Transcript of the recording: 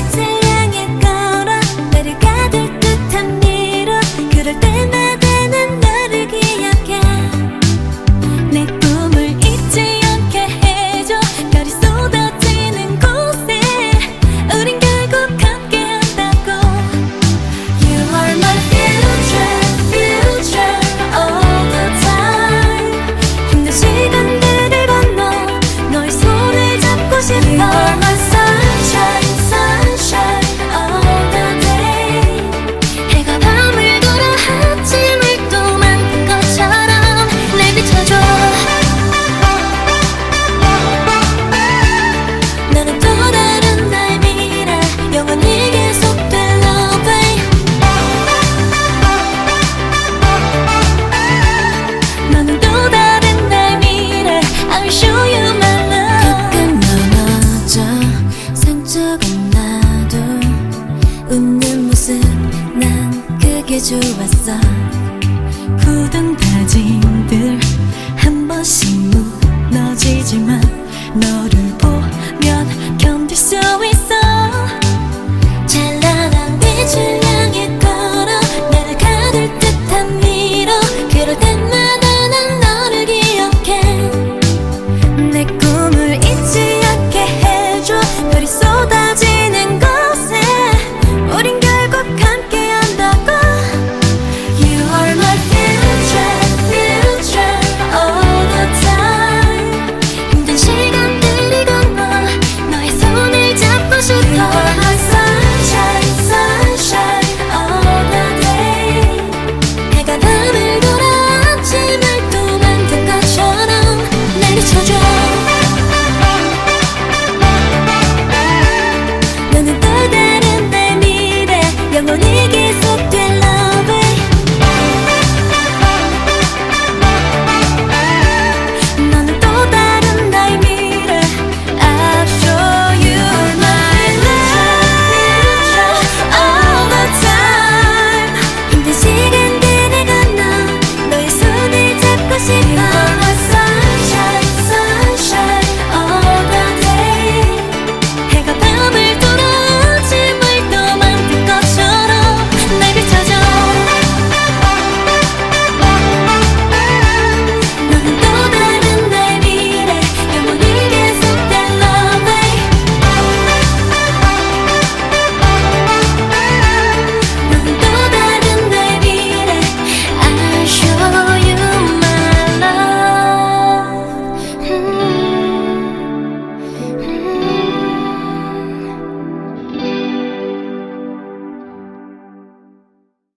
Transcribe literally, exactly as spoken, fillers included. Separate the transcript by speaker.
Speaker 1: 빛을 향해 걸어 나를 가둘 듯한 미로 그럴 때마다 난 너를 기억해 내 꿈을 잊지 않게 해줘 별이 쏟아지는 곳에 우린 결국 함께 한다고 You are my future, future all the time 힘든 시간들을 건너 너의 손을 잡고 싶어 You are my sunshine, sunshine all the day 해가 밤을 걸어 아침을 또 만든 것처럼 날 비춰줘 나는 또 다른 날 미래 영원히 계속될 love 너는 또 다른 날 미래 I'll show you my love 가끔 넘어져 상처가 나도 웃는 모습 난 그게 좋았어 굳은 다짐들